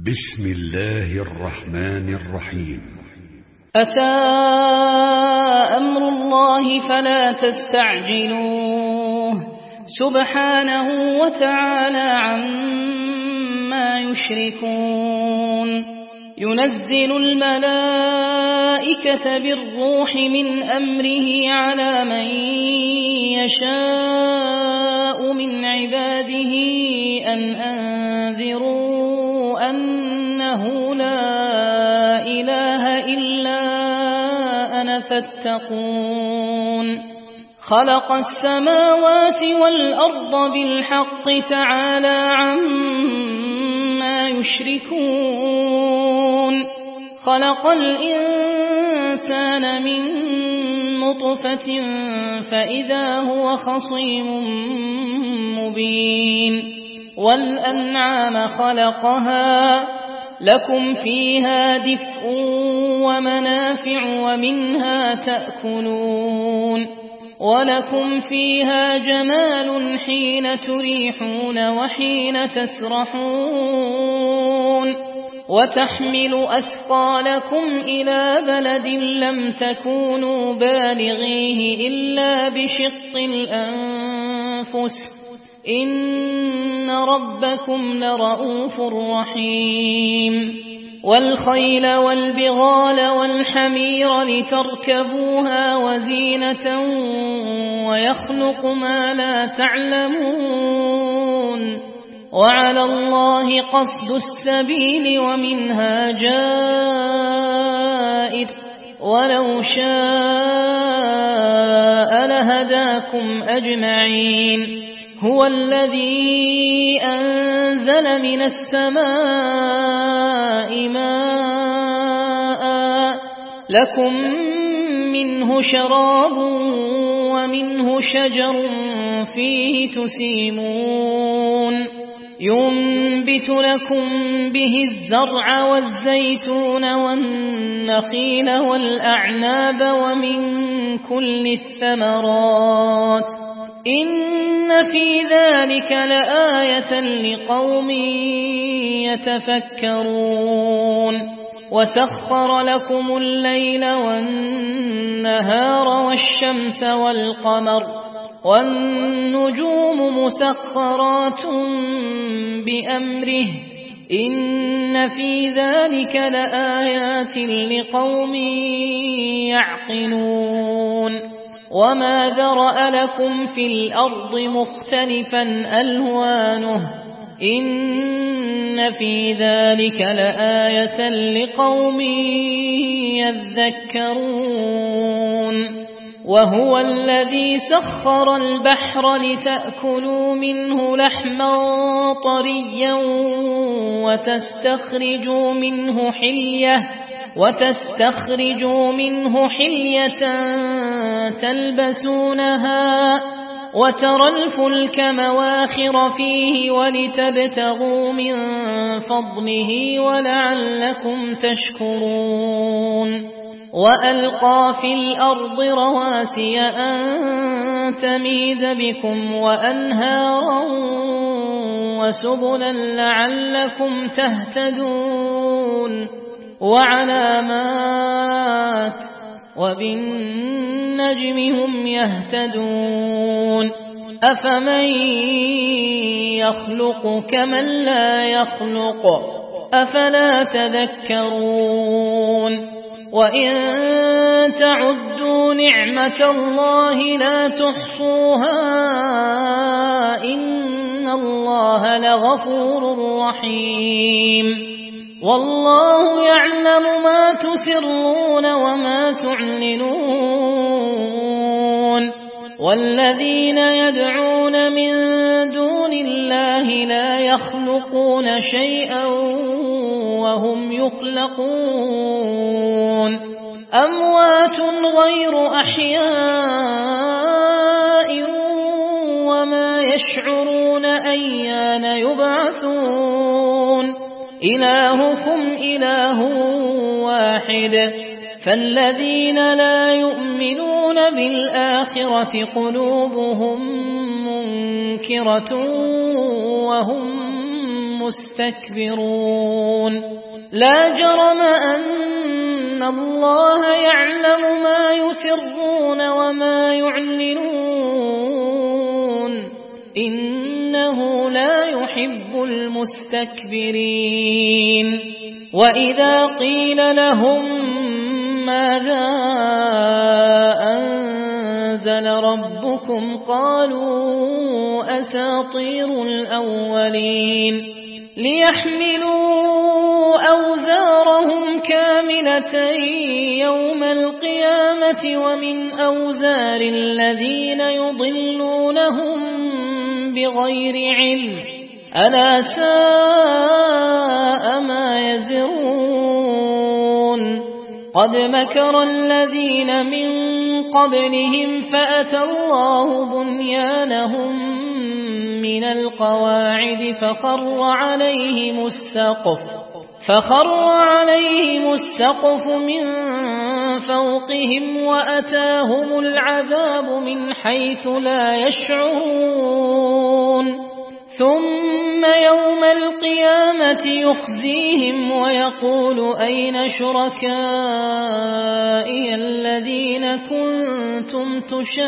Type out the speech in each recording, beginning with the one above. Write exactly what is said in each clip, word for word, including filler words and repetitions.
بسم الله الرحمن الرحيم. أتى أمر الله فلا تستعجلوه سبحانه وتعالى عما يشركون. ينزل الملائكة بالروح من أمره على من يشاء من عباده أن أنذروا أنه لا إله إلا أنا فاتقون. خلق السماوات والأرض بالحق تعالى عما يشركون. خلق الإنسان من نطفة فإذا هو خصيم مبين. والأنعام خلقها لكم فيها دفء ومنافع ومنها تأكلون. ولكم فيها جمال حين تريحون وحين تسرحون. وتحمل أثقالكم إلى بلد لم تكونوا بالغيه إلا بشق الأنفس إن ربكم لرؤوف رحيم. والخيل والبغال والحمير لتركبوها وزينة ويخلق ما لا تعلمون. وعلى الله قصد السبيل ومنها جائر ولو شاء لهداكم أجمعين. هو الذي أنزل من السماء ماء لكم منه شراب ومنه شجر فيه تسيمون. ينبت لكم به الزرع والزيتون والنخيل والأعناب ومن كل الثمرات إن في ذلك لآية لقوم يتفكرون. وسخر لكم الليل والنهار والشمس والقمر والنجوم مسخرات بأمره إن في ذلك لآيات لقوم يعقلون. وما ذرأ لكم في الأرض مختلفا ألوانه إن في ذلك لآية لقوم يذكرون. وهو الذي سخر البحر لتأكلوا منه لحما طريا وتستخرجوا منه حلية وتستخرجوا منه حلية تلبسونها وترى الفلك مواخر فيه ولتبتغوا من فضله ولعلكم تشكرون. وألقى في الأرض رواسي أن تميد بكم وأنهارا وسبلا لعلكم تهتدون. وعلامات وبالنجم هم يهتدون. أفمن يخلق كمن لا يخلق أفلا تذكرون. وإن تعدوا نعمة الله لا تحصوها إن الله لغفور رحيم. والله يعلم ما تسرون وما تعلنون. والذين يدعون من دون الله لا يخلقون شيئا وهم يخلقون. أموات غير أحياء وما يشعرون أيان يبعثون. إلهكم إله واحد فالذين لا يؤمنون بالآخرة قلوبهم منكرة وهم مستكبرون لا جرم أن الله يعلم ما يسرون وما يعلنون إنه لا يحب المستكبرين وإذا قيل لهم ماذا أنزل ربكم قالوا أساطير الأولين ليحملوا أوزارهم كاملة يوم القيامة ومن أوزار الذين يضلونهم بغير علم ألا ساء ما يزرون قد مكر الذين من قبلهم فأتى الله بنيانهم من القواعد فخر عليهم السقف فخر عليهم السقف من فوقهم وأتاهم العذاب من حيث لا يشعرون ثم يوم القيامة يخزيهم ويقول أين شركائي الذين كنتم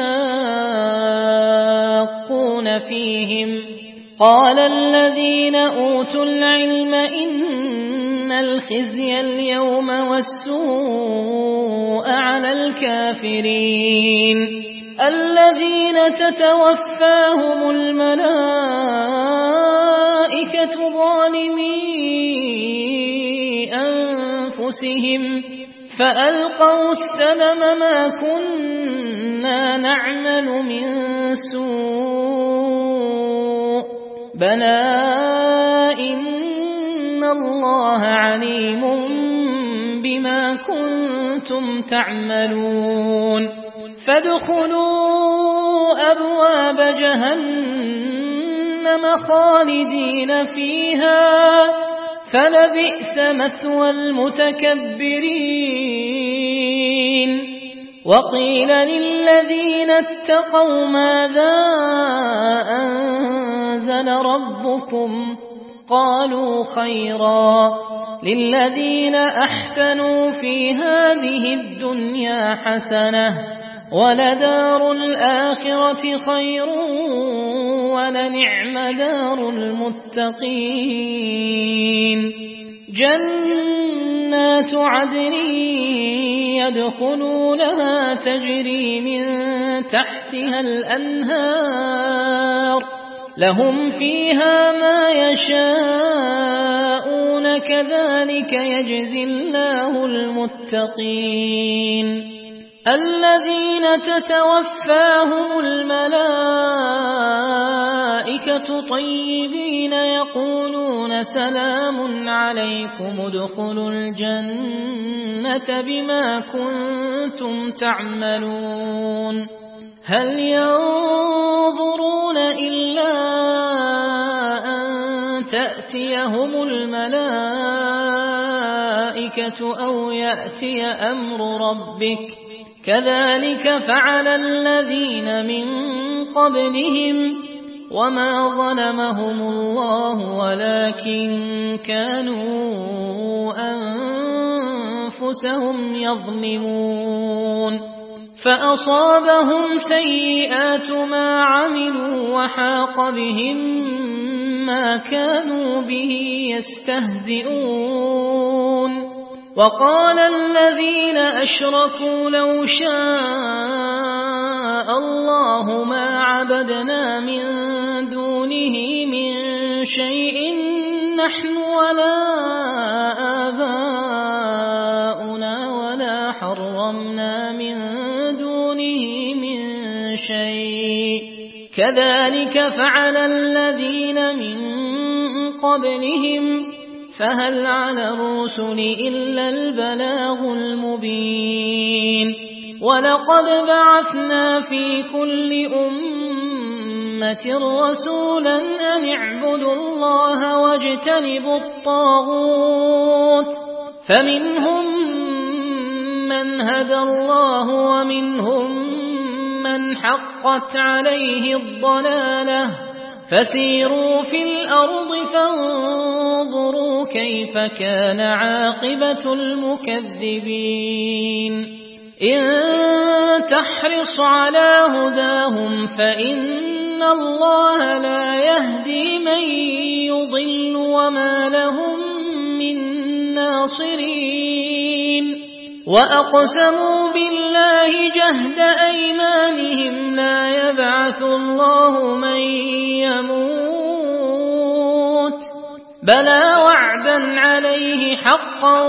تشاقون فيهم قال الذين أوتوا العلم إن الخزي اليوم والسوء على الكافرين الذين تتوفاهم الملائكة ظالمي أنفسهم فألقوا السلم ما كنا نعمل من سوء بلى إن الله عليم بما كنتم تعملون فادخلوا أبواب جهنم خالدين فيها فلبئس مثوى المتكبرين وقيل للذين اتقوا ماذا أنزل ربكم قالوا خيرا للذين أحسنوا في هذه الدنيا حسنة ولدار الآخرة خير ولنعم دار المتقين جنات عدن يدخلونها تجري من تحتها الأنهار لهم فيها ما يشاءون كذلك يجزي الله المتقين الذين تتوفاهم الملائكة طيبين يقولون سلام عليكم ادخلوا الجنة بما كنتم تعملون هل ينظرون إلا أن تأتيهم الملائكة أو يأتي أمر ربك كذلك فعل الذين من قبلهم وما ظلمهم الله ولكن كانوا أنفسهم يظلمون فأصابهم سيئات ما عملوا وحاق بهم ما كانوا به يستهزئون وقال الذين أشركوا لو شاء الله ما عبدنا من دونه من شيء نحن ولا آباؤنا ولا حرمنا من دونه من شيء كذلك فعل الذين من قبلهم فهل على الرسل إلا البلاغ المبين ولقد بعثنا في كل أمة رسولا أن اعبدوا الله واجتنبوا الطاغوت فمنهم من هدى الله ومنهم من حقت عليه الضلالة فسيروا في الأرض فانظروا كيف كان عاقبة المكذبين إن تحرص على هداهم فإن الله لا يهدي من يضل وما لهم من ناصرين وأقسموا بالله جهد أيمانهم لا يبعث الله من يموت بلى وعدا عليه حقا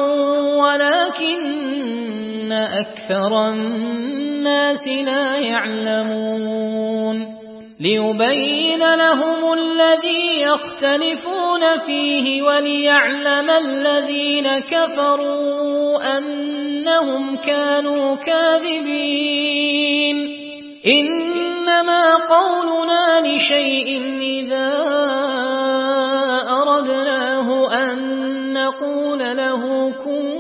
ولكن أكثر الناس لا يعلمون ليبين لهم الذي يختلفون فيه وليعلم الذين كفروا أنهم كانوا كاذبين إنما قولنا لشيء إذا أردناه أن نقول له كن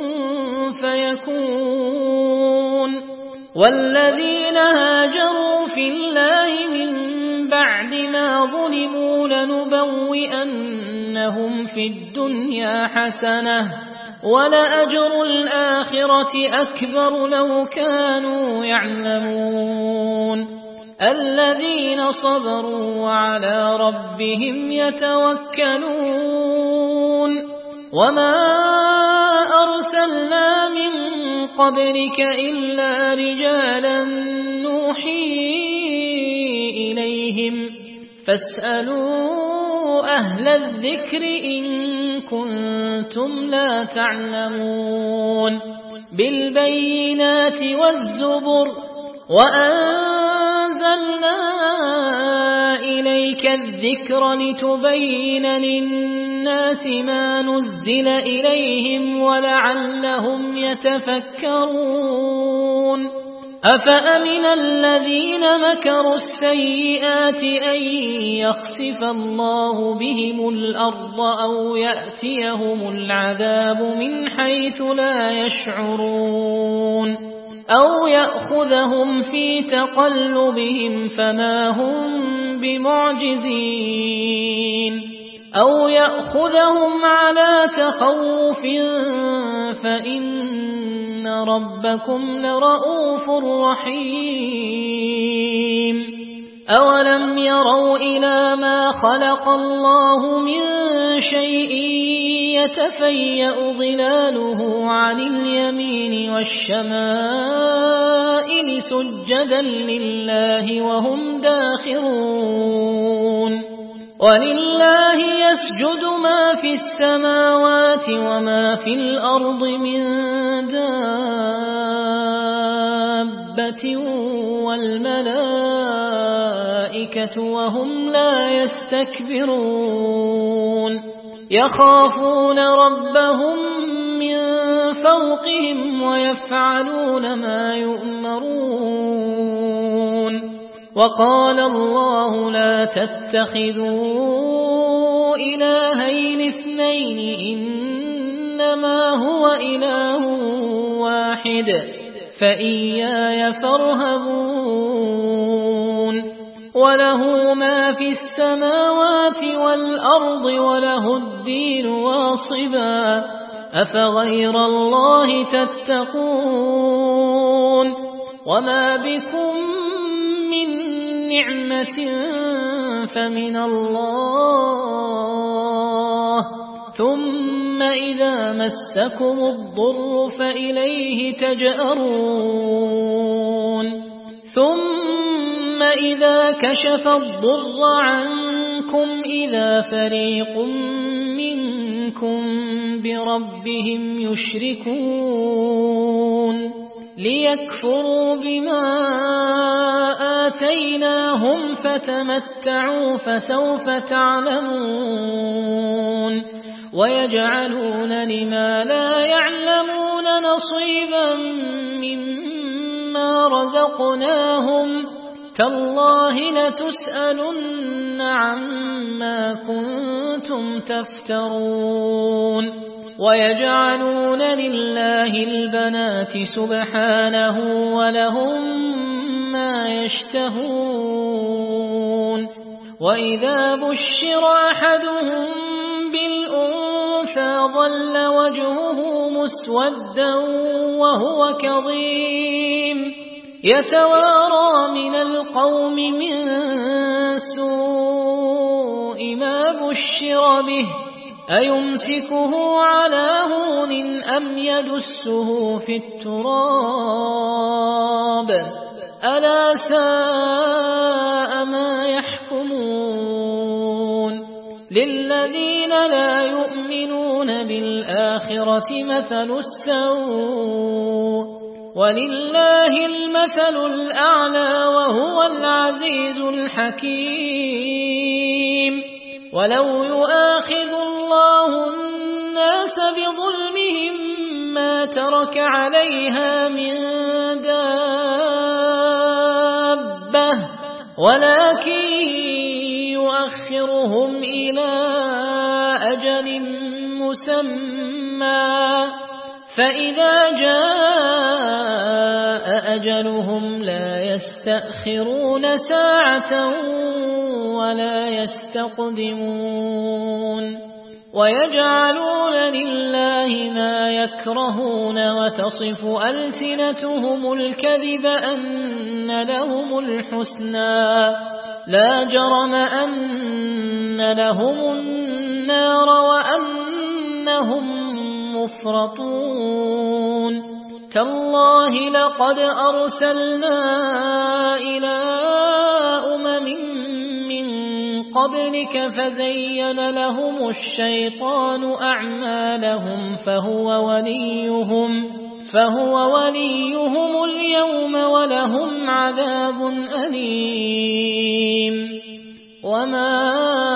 فيكون والذين هاجروا في الله من بعد ما ظلموا لنبوئنهم في الدنيا حسنة ولأجر الآخرة أكبر لو كانوا يعلمون الذين صبروا وعلى ربهم يتوكلون وما أرسلنا من قبلك إلا رجالا نوحي إليهم فاسألوا أهل الذكر إن كنتم لا تعلمون بالبينات والزبر وأنزلنا إليك الذكر لتبين للناس ما نزل إليهم ولعلهم يتفكرون أفأمن الذين مكروا السيئات أن يخسف الله بهم الأرض أو يأتيهم العذاب من حيث لا يشعرون أو يأخذهم في تقلبهم فما هم بمعجزين أو يأخذهم على تخوف فإن ربكم لرؤوف رحيم أولم يروا إلى ما خلق الله من شيء يتفيأ ظلاله عن اليمين والشمائل سجدا لله وهم داخرون ولله يسجد ما في السماوات وما في الأرض من دابة والملائكة وهم لا يستكبرون يخافون ربهم من فوقهم ويفعلون ما يؤمرون وقال الله لا تتخذوا إلهين اثنين إنما هو إله واحد فإياي فارهبون وله ما في السماوات والأرض وله الدين واصبا أفغير الله تتقون وما بكم من نعمة فمن الله ثم إذا مسكم الضر فإليه تجأرون ثم إذا كشف الضر عنكم إذا فريق منكم بربهم يشركون ليكفروا بما آتيناهم فتمتعوا فسوف تعلمون ويجعلون لما لا يعلمون نصيبا مما رزقناهم تالله لتسألن عما كنتم تفترون ويجعلون لله البنات سبحانه ولهم ما يشتهون وإذا بشر أحدهم بالأنثى ظل وجهه مسودا وهو كظيم يتوارى من القوم من سوء ما بشر به أيمسكه على هون أم يدسه في التراب ألا ساء ما يحكمون للذين لا يؤمنون بالآخرة مثل السوء ولله المثل الأعلى وهو العزيز الحكيم ولو يؤاخذ الله الناس بظلمهم ما ترك عليها من دابة ولكن يؤخرهم إلى أجل مسمى فإذا جاء أجلهم لا يستأخرون ساعة ولا يستقدمون ويجعلون لله ما يكرهون وتصف ألسنتهم الكذب أن لهم الحسنى لا جرم أن لهم النار وأنهم مفرطون تالله لقد أرسلنا إلى أمم من قبلك فزين لهم الشيطان أعمالهم فهو وليهم فهو وليهم اليوم ولهم عذاب أليم وما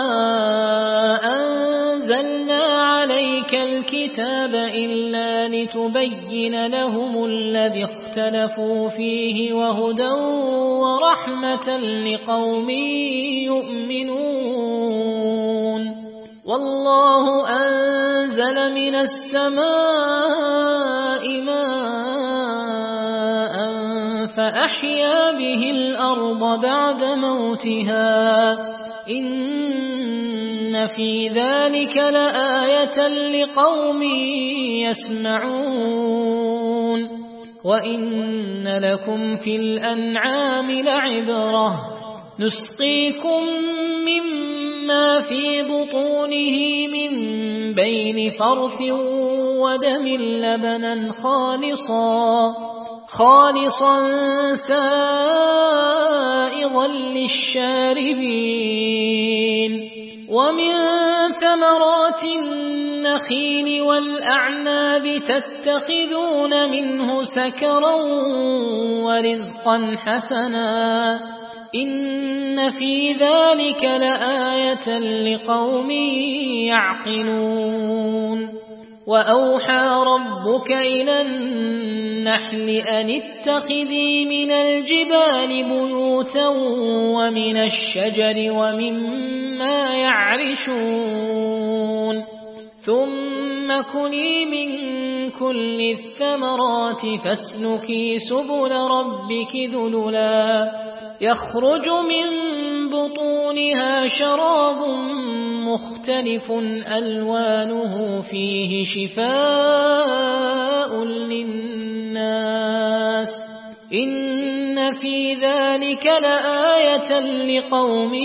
أنزلنا عليك الكتاب إلا لتبين لهم الذي اختلفوا فيه وهدى ورحمة لقوم يؤمنون والله أنزل من السماء ماء فأحيا به الأرض بعد موتها إن في ذلك لآية لقوم يسمعون وإن لكم في الأنعام لعبرة نسقيكم مما في بطونه من بين فرث ودم لبنا خالصا خالصا سائغا للشاربين ومن ثمرات النخيل والأعناب تتخذون منه سكرا ورزقا حسنا إن في ذلك لآية لقوم يعقلون وأوحى ربك إلى النحل أن اتخذي من الجبال بيوتا ومن الشجر ومما يعرشون ثم كلي من كل الثمرات فاسلكي سبل ربك ذللا يخرج من بطونها شراب مختلف ألوانه فيه شفاء للناس إن في ذلك لآية لقوم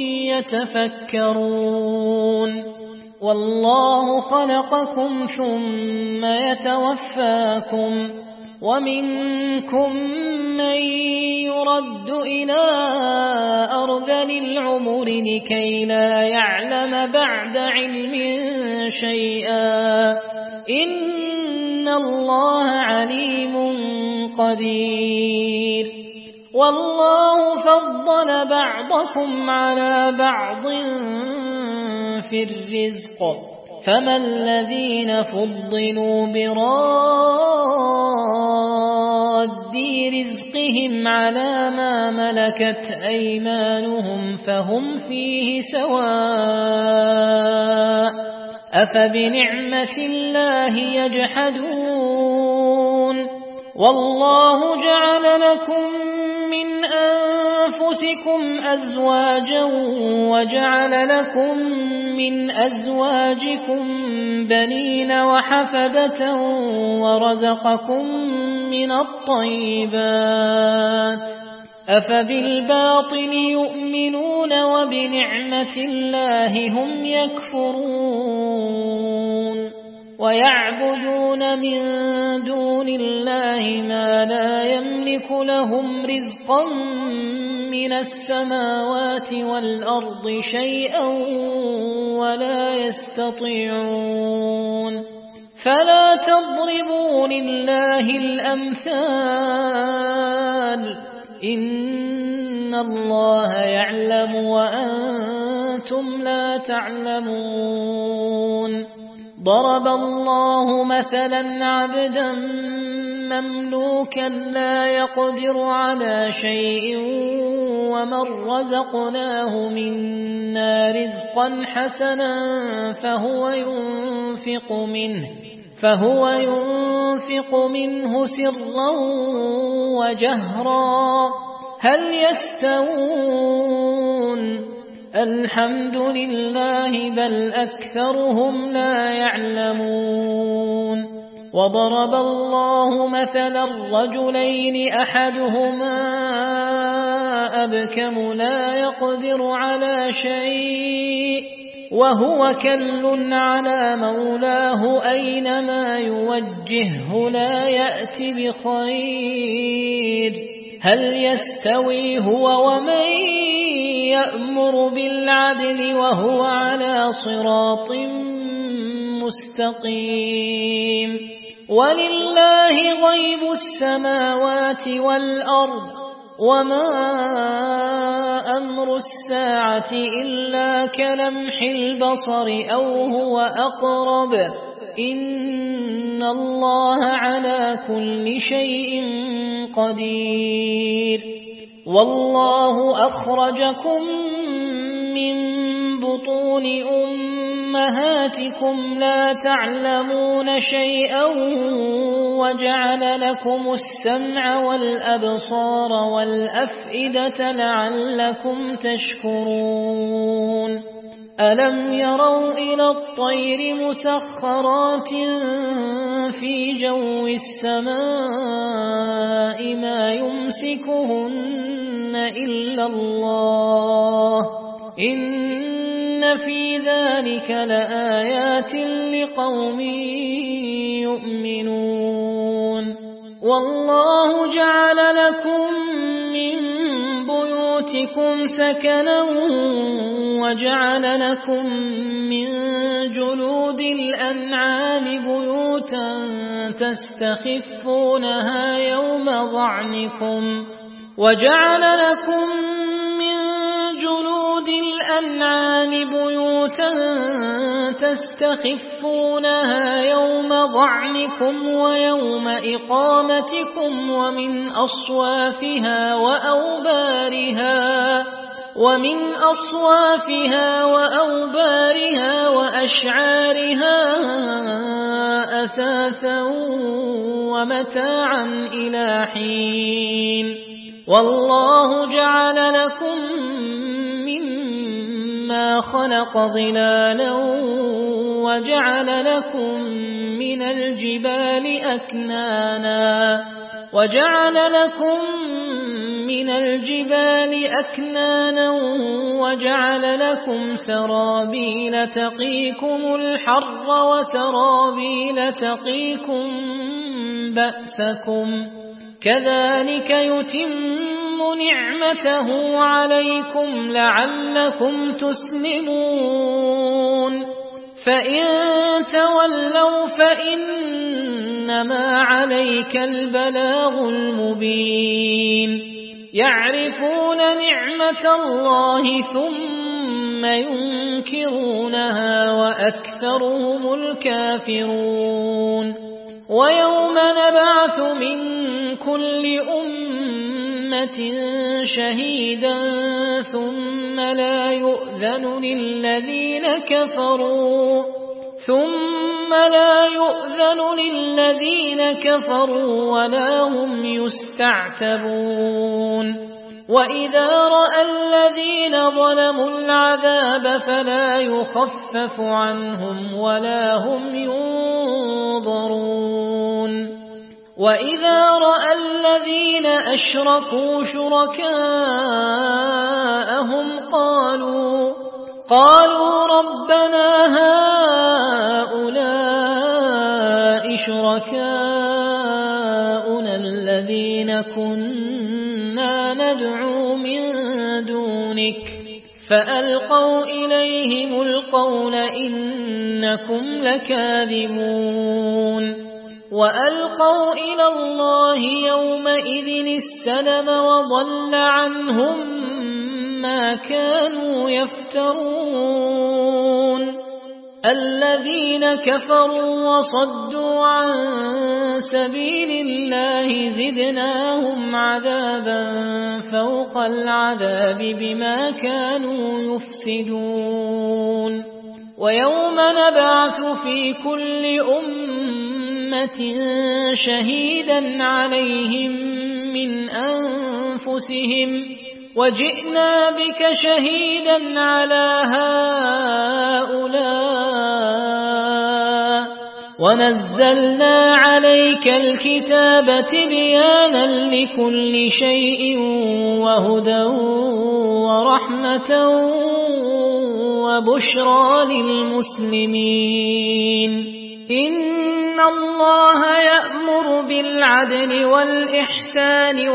يتفكرون والله خلقكم ثم يتوفاكم ومنكم من يرد إلى أرذل العمر لكي لا يعلم بعد علم شيئا إن الله عليم قدير والله فضل بعضكم على بعض في الرزق فما الذين فضلوا براد رزقهم على ما ملكت أيمانهم فهم فيه سواء أفبنعمة الله يجحدون والله جعل لكم من أنفسكم أنفسكم أزواجا وجعل لكم من أزواجكم بنين وحفدة ورزقكم من الطيبات أفبالباطل يؤمنون وبنعمة الله هم يكفرون ويعبدون من دون الله ما لا يملك لهم رزقا من السماوات والأرض شيئا ولا يستطيعون فلا تضربوا لله الأمثال إن الله يعلم وأنتم لا تعلمون ضرب الله مثلا عبدا مملوكا لا يقدر على شيء ومن رزقناه منا رزقا حسنا فهو ينفق منه فهو ينفق منه سرا وجهرا هل يستوون الحمد لله بل أكثرهم لا يعلمون وضرب الله مثلا الرجلين أحدهما أبكم لا يقدر على شيء وهو كل على مولاه أينما يوجهه لا يأتي بخير هل يستوي هو ومن يأمر بالعدل وهو على صراط مستقيم ولله غيب السماوات والأرض وما أمر الساعة إلا كلمح البصر أو هو أقرب إن الله على كل شيء قدير والله أخرجكم من بطون أمهاتكم لا تعلمون شيئا وجعل لكم السمع والأبصار والأفئدة لعلكم تشكرون ألم يروا إلى الطير مسخرات في جو السماء ما يمسكهن إلا الله إن في ذلك لآيات لقوم يؤمنون والله جعل لكم من بيوتكم سكنا وجعل لكم من جلود الأنعام بيوتا تستخفونها يوم ظعنكم وجعل لكم من جلود الأنعام بيوتا تستخفونها يوم ظعنكم ويوم إقامتكم ومن أصوافها وأوبارها ومن أصوافها وأوبارها وأشعارها أثاثا ومتاعا إلى حين والله جعل لكم مما خلق ظلالا وجعل لكم من الجبال أكنانا وجعل لكم من الجبال أكنانا وجعل لكم سرابيل تقيكم الحر وسرابيل تقيكم بأسكم كذلك يتم نعمته عليكم لعلكم تسلمون فإن تولوا فإنما عليك البلاغ المبين يعرفون نعمة الله ثم ينكرونها وأكثرهم الكافرون ويوم نبعث من كل أمة شهيدا ثم لا يؤذن للذين كفروا ثم لا يؤذن للذين كفروا ولا هم يستعتبون وإذا رأى الذين ظلموا العذاب فلا يخفف عنهم ولا هم ينظرون وإذا رأى الذين أشركوا شركاءهم قالوا قالوا ربنا هؤلاء شركاؤنا الذين كنا ندعو من دونك فألقوا إليهم القول إنكم لكاذبون وألقوا إلى الله يومئذ السلم وضل عنهم ما كانوا يفترون الذين كفروا وصدوا عن سبيل الله زدناهم عذابا فوق العذاب بما كانوا يفسدون ويوم نبعث في كل أمة شهيدا عليهم من أنفسهم وجئنا بك شهيدا على هؤلاء ونزلنا عليك الكتاب تبيانا لكل شيء وهدى ورحمة وبشرى للمسلمين إن الله يأمر بالعدل والإحسان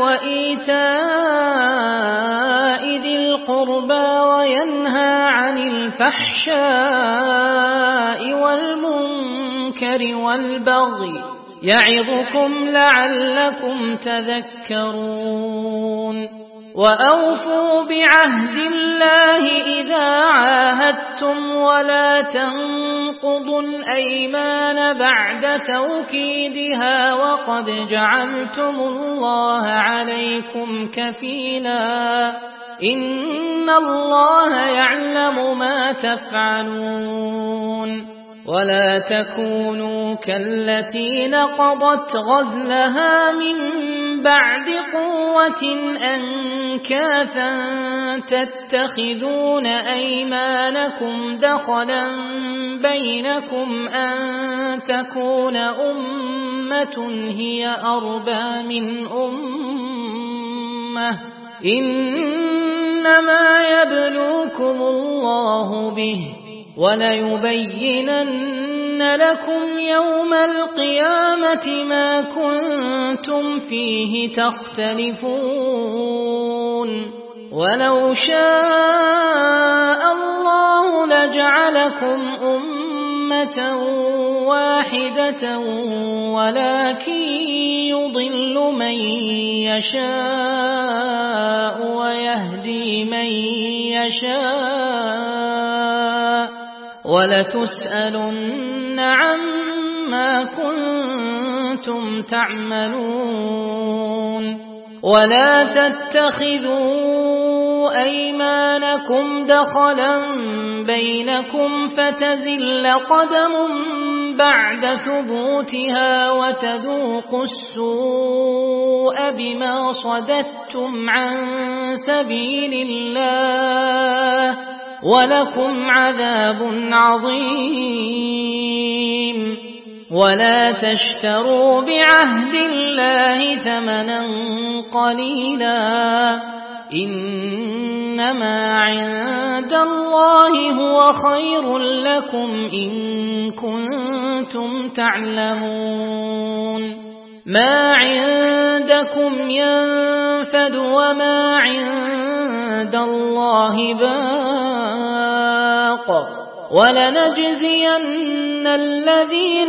وإيتاء ذي القربى وينهى عن الفحشاء والمنكر والبغي يعظكم لعلكم تذكرون وأوفوا بعهد الله إذا عاهدتم ولا تنقضوا الأيمان بعد توكيدها وقد جعلتم الله عليكم كفيلا إن الله يعلم ما تفعلون ولا تكونوا كالتي نقضت غزلها من بعد قوة أنكاثا تتخذون أيمانكم دخلا بينكم أن تكون أمة هي أربى من أمة إنما يبلوكم الله به وليبينن لكم يوم القيامة ما كنتم فيه تختلفون ولو شاء الله لجعلكم أمة واحدة ولكن يضل من يشاء ويهدي من يشاء ولتسألن عما كنتم تعملون ولا تتخذوا أيمانكم دخلا بينكم فتزل قدم بعد ثبوتها وتذوقوا السوء بما صددتم عن سبيل الله ولكم عذاب عظيم ولا تشتروا بعهد الله ثمنا قليلا إنما عند الله هو خير لكم إن كنتم تعلمون ما عندكم ينفد وما عند الله باق ولنجزين الذين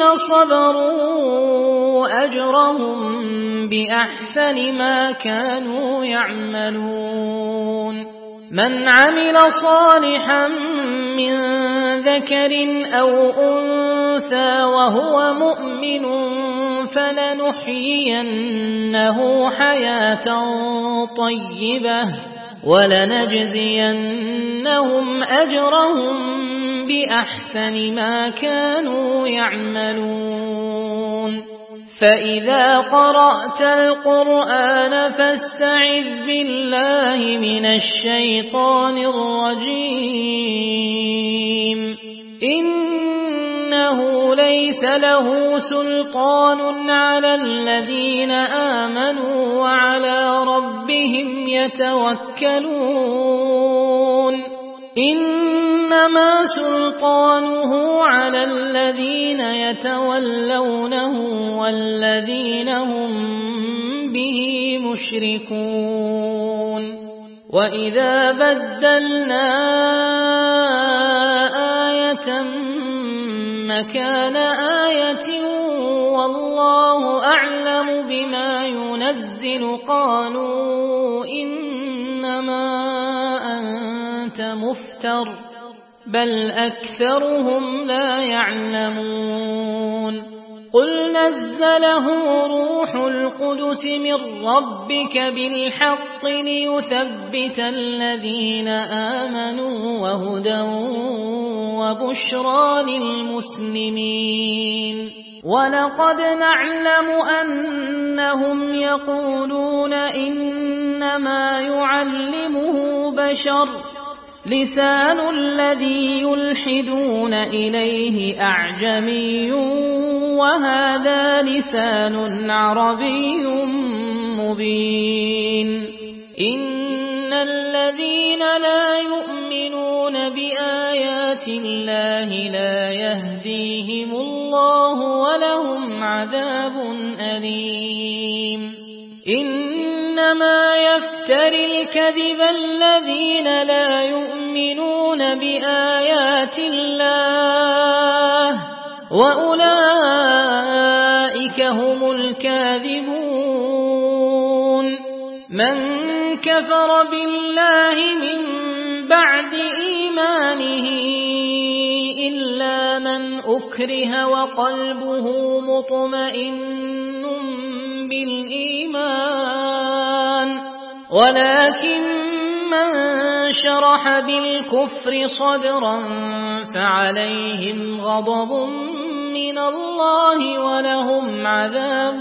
صبروا أجرهم بأحسن ما كانوا يعملون من عمل صالحا من ذكر أو أنثى وهو مؤمن فلنحيينه حياة طيبة ولنجزينهم أجرهم بأحسن ما كانوا يعملون فإذا قرأت القرآن فاستعذ بالله من الشيطان الرجيم إنه ليس له سلطان على الذين آمنوا وعلى ربهم يتوكلون إنما سلطانه على الذين يتولونه والذين هم به مشركون وإذا بدلنا آية مكان آية والله أعلم بما ينزل قالوا إنما أنت مفتر بل أكثرهم لا يعلمون قل نزله روح القدس من ربك بالحق ليثبت الذين آمنوا وهدى وبشرى للمسلمين ولقد نعلم أنهم يقولون إنما يعلمه بشر لسان الذي يلحدون إليه أعجمي وهذا لسان عربي مبين إن الذين لا يؤمنون بآيات الله لا يهديهم الله ولهم عذاب أليم إنما يفتري الكذب الذين لا يؤمنون بآيات الله وأولئك هم الكاذبون من كفر بالله من بعد إيمانه إلا من أكره وقلبه مطمئن بالإيمان ولكن من شرح بالكفر صدرا فعليهم غضب من الله ولهم عذاب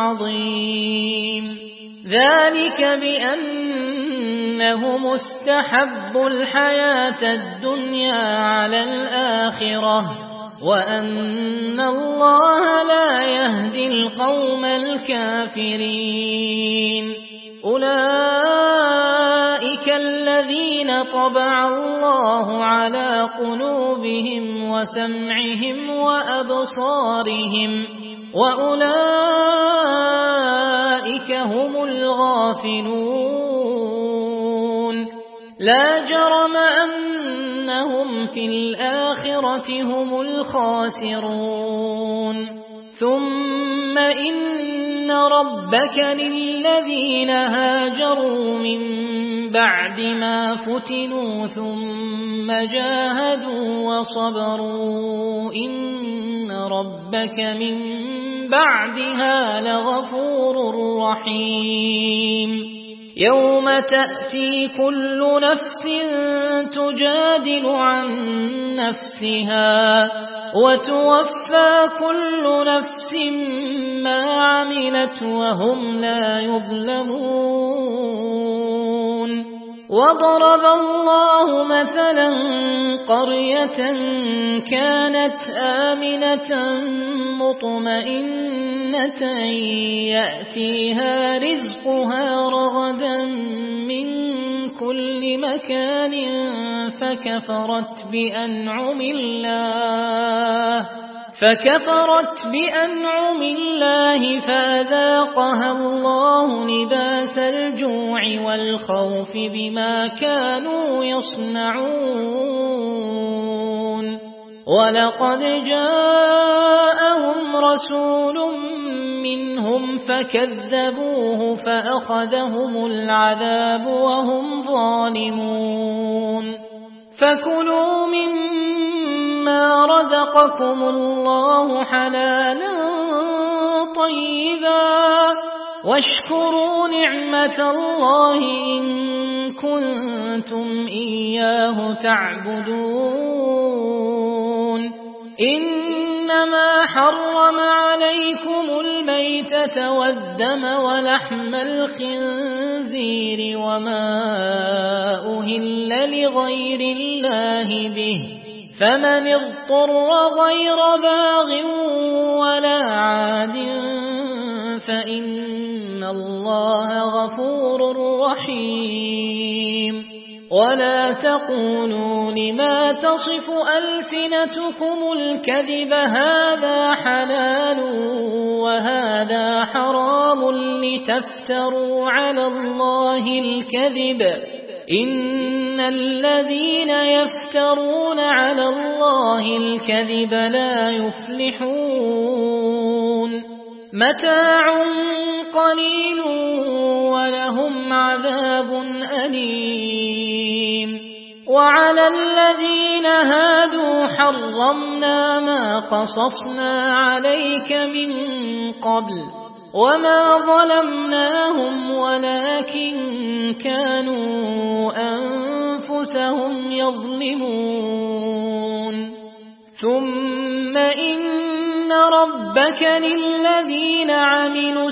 عظيم ذلك بأنهم استحبوا الحياة الدنيا على الآخرة وأن الله لا يهدي القوم الكافرين أولئك الذين طبع الله على قلوبهم وسمعهم وأبصارهم وأولئك هم الغافلون لا جرم أنهم في الآخرة هم الخاسرون ثم إن ربك للذين هاجروا من بعد ما فتنوا ثم جاهدوا وصبروا إن ربك من بعدها لغفور رحيم يوم تأتي كل نفس تجادل عن نفسها وتوفى كل نفس ما عملت وهم لا يظلمون وضرب الله مثلا قرية كانت آمنة مطمئنة يأتيها رزقها رغدا من كل مكان فكفرت بأنعم الله فكفرت بأنعم الله فأذاقها الله لباس الجوع والخوف بما كانوا يصنعون ولقد جاءهم رسول منهم فكذبوه فأخذهم العذاب وهم ظالمون فكلوا مما رزقكم الله حلالا طيبا واشكروا نعمة الله إن كنتم إياه تعبدون إنما حرم عليكم الميتة الميتة والدم ولحم الخنزير وما أهل لغير الله به فمن اضطر غير باغ ولا عاد فإن الله غفور رحيم ولا تقولوا لما تصف ألسنتكم الكذب هذا حلال وهذا حرام لتفتروا على الله الكذب إن الذين يفترون على الله الكذب لا يفلحون متاع قليل ولهم عذاب أليم وعلى الذين هادوا حرمنا ما قصصنا عليك من قبل وما ظلمناهم ولكن كانوا أنفسهم يظلمون ثم إن ربك للذين عملوا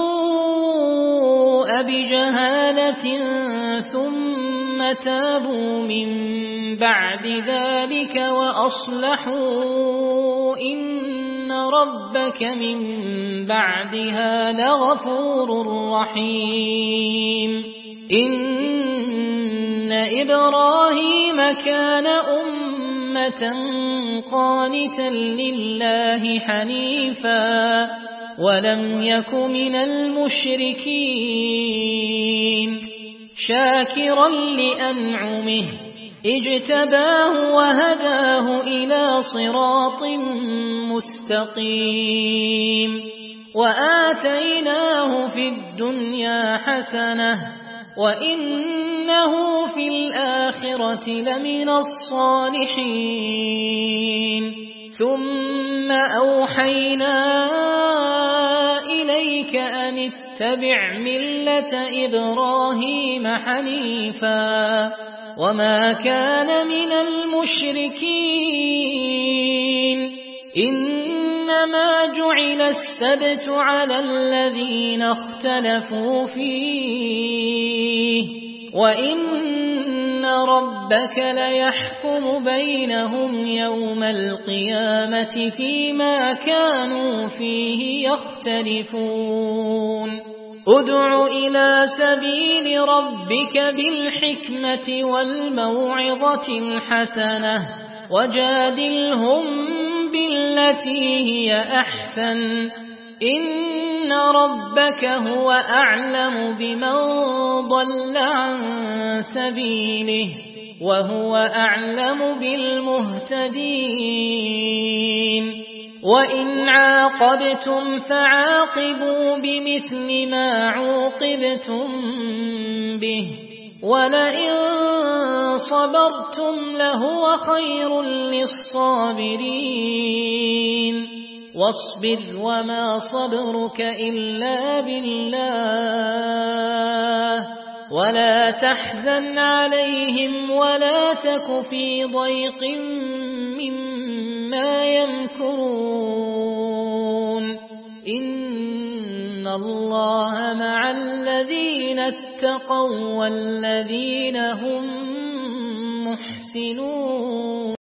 السوء بجهالة ثم تابوا من بعد ذلك وأصلحوا إن ربك من بعدها لغفور رحيم إن إبراهيم كان أمة قانتا لله حنيفا ولم يك من المشركين شاكرا لأنعمه اجتباه وهداه إلى صراط مستقيم وآتيناه في الدنيا حسنة وإنه في الآخرة لمن الصالحين ثم أوحينا إليك أن اتبع ملة إبراهيم حنيفا وما كان من المشركين إنما جعل السبت على الذين اختلفوا فيه وإن ربك ليحكم بينهم يوم القيامة فيما كانوا فيه يختلفون ادع إلى سبيل ربك بالحكمة والموعظة الحسنة وجادلهم بالتي هي أحسن إن ربك هو أعلم بمن ضل عن سبيله وهو أعلم بالمهتدين وإن عاقبتم فعاقبوا بمثل ما عوقبتم به ولئن صبرتم لهو خير للصابرين واصبر وما صبرك إلا بالله ولا تحزن عليهم ولا تك في ضيق مما يمكرون إن الله مع الذين اتقوا والذين هم محسنون